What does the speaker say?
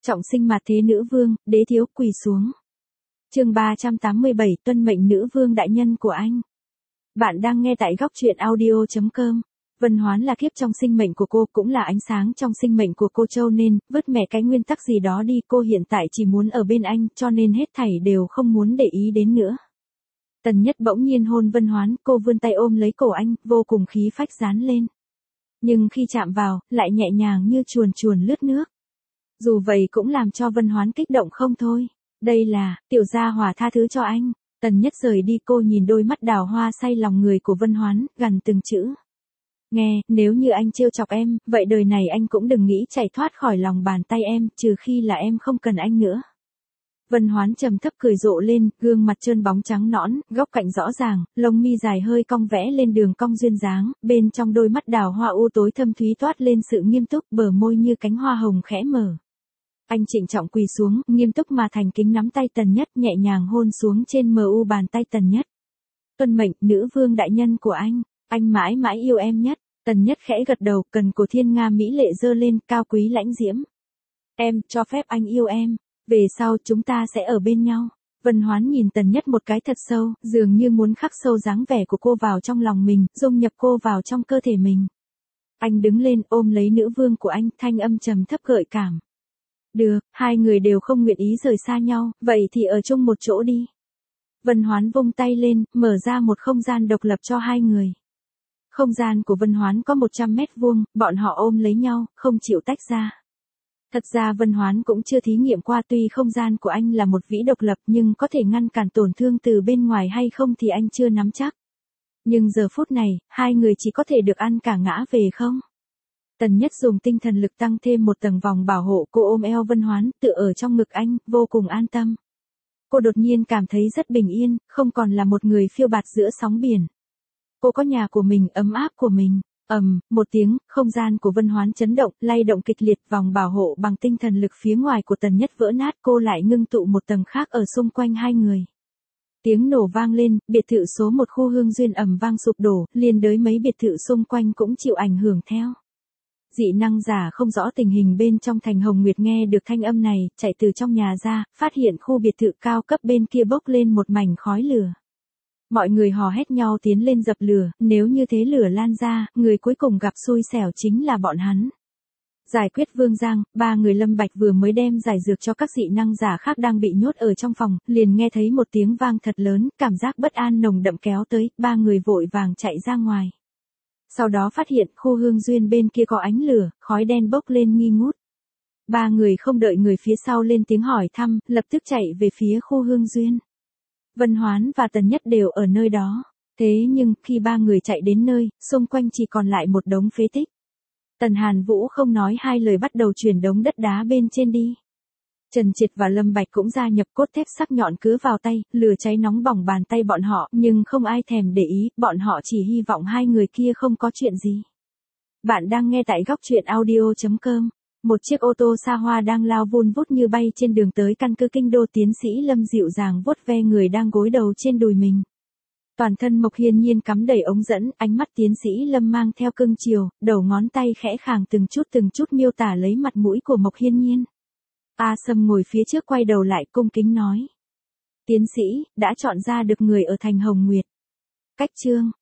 Trọng sinh mặt thế nữ vương, đế thiếu quỳ xuống. Chương 387, tuân mệnh nữ vương đại nhân của anh. Bạn đang nghe tại góc truyện audio.com. Vân Hoán là kiếp trong sinh mệnh của cô, cũng là ánh sáng trong sinh mệnh của cô, cho nên vứt mẹ cái nguyên tắc gì đó đi, cô hiện tại chỉ muốn ở bên anh, cho nên hết thảy đều không muốn để ý đến nữa. Tần Nhất bỗng nhiên hôn Vân Hoán, cô vươn tay ôm lấy cổ anh, vô cùng khí phách dán lên. Nhưng khi chạm vào, lại nhẹ nhàng như chuồn chuồn lướt nước. Dù vậy cũng làm cho Vân Hoán kích động không thôi. Đây là, tiểu gia hỏa tha thứ cho anh. Tần Nhất rời đi, cô nhìn đôi mắt đào hoa say lòng người của Vân Hoán, gằn từng chữ. Nghe, nếu như anh trêu chọc em, vậy đời này anh cũng đừng nghĩ chạy thoát khỏi lòng bàn tay em, trừ khi là em không cần anh nữa. Vân Hoán trầm thấp cười rộ lên, gương mặt trơn bóng trắng nõn, góc cạnh rõ ràng, lông mi dài hơi cong vẽ lên đường cong duyên dáng, bên trong đôi mắt đào hoa u tối thâm thúy toát lên sự nghiêm túc, bờ môi như cánh hoa hồng khẽ mở. Anh trịnh trọng quỳ xuống, nghiêm túc mà thành kính nắm tay Tần Nhất, nhẹ nhàng hôn xuống trên mu bàn tay Tần Nhất. Tuân mệnh, nữ vương đại nhân của anh mãi mãi yêu em nhất. Tần Nhất khẽ gật đầu, cần cổ thiên nga mỹ lệ dơ lên, cao quý lãnh diễm. Em, cho phép anh yêu em. Về sau chúng ta sẽ ở bên nhau. Vân Hoán nhìn Tần Nhất một cái thật sâu, dường như muốn khắc sâu dáng vẻ của cô vào trong lòng mình, dung nhập cô vào trong cơ thể mình. Anh đứng lên ôm lấy nữ vương của anh, thanh âm trầm thấp gợi cảm. Được, hai người đều không nguyện ý rời xa nhau, vậy thì ở chung một chỗ đi. Vân Hoán vung tay lên, mở ra một không gian độc lập cho hai người. Không gian của Vân Hoán có 100 mét vuông, bọn họ ôm lấy nhau, không chịu tách ra. Thật ra Vân Hoán cũng chưa thí nghiệm qua, tuy không gian của anh là một vĩ độc lập nhưng có thể ngăn cản tổn thương từ bên ngoài hay không thì anh chưa nắm chắc. Nhưng giờ phút này, hai người chỉ có thể được ăn cả ngã về không. Tần Nhất dùng tinh thần lực tăng thêm một tầng vòng bảo hộ, cô ôm eo Vân Hoán, tựa ở trong ngực anh, vô cùng an tâm. Cô đột nhiên cảm thấy rất bình yên, không còn là một người phiêu bạt giữa sóng biển. Cô có nhà của mình, ấm áp của mình. Một tiếng, không gian của Vân Hoán chấn động, lay động kịch liệt, vòng bảo hộ bằng tinh thần lực phía ngoài của Tần Nhất vỡ nát, cô lại ngưng tụ một tầng khác ở xung quanh hai người. Tiếng nổ vang lên, biệt thự số 1 khu Hương Duyên ầm vang sụp đổ, liên đới mấy biệt thự xung quanh cũng chịu ảnh hưởng theo. Dị năng giả không rõ tình hình bên trong thành Hồng Nguyệt nghe được thanh âm này, chạy từ trong nhà ra, phát hiện khu biệt thự cao cấp bên kia bốc lên một mảnh khói lửa. Mọi người hò hét nhau tiến lên dập lửa, nếu như thế lửa lan ra, người cuối cùng gặp xui xẻo chính là bọn hắn. Giải quyết Vương Giang, ba người Lâm Bạch vừa mới đem giải dược cho các dị năng giả khác đang bị nhốt ở trong phòng, liền nghe thấy một tiếng vang thật lớn, cảm giác bất an nồng đậm kéo tới, ba người vội vàng chạy ra ngoài. Sau đó phát hiện khu Hương Duyên bên kia có ánh lửa, khói đen bốc lên nghi ngút. Ba người không đợi người phía sau lên tiếng hỏi thăm, lập tức chạy về phía khu Hương Duyên. Vân Hoán và Tần Nhất đều ở nơi đó. Thế nhưng, khi ba người chạy đến nơi, xung quanh chỉ còn lại một đống phế tích. Tần Hàn Vũ không nói hai lời bắt đầu chuyển đống đất đá bên trên đi. Trần Triệt và Lâm Bạch cũng gia nhập, cốt thép sắc nhọn cứ vào tay, lửa cháy nóng bỏng bàn tay bọn họ, nhưng không ai thèm để ý, bọn họ chỉ hy vọng hai người kia không có chuyện gì. Bạn đang nghe tại góc truyện audio.com. Một chiếc ô tô xa hoa đang lao vun vút như bay trên đường tới căn cứ kinh đô. Tiến sĩ Lâm dịu dàng vuốt ve người đang gối đầu trên đùi mình. Toàn thân Mộc Hiên Nhiên cắm đầy ống dẫn, ánh mắt tiến sĩ Lâm mang theo cưng chiều, đầu ngón tay khẽ khàng từng chút miêu tả lấy mặt mũi của Mộc Hiên Nhiên. A Sâm ngồi phía trước quay đầu lại cung kính nói. Tiến sĩ, đã chọn ra được người ở thành Hồng Nguyệt. Cách chương.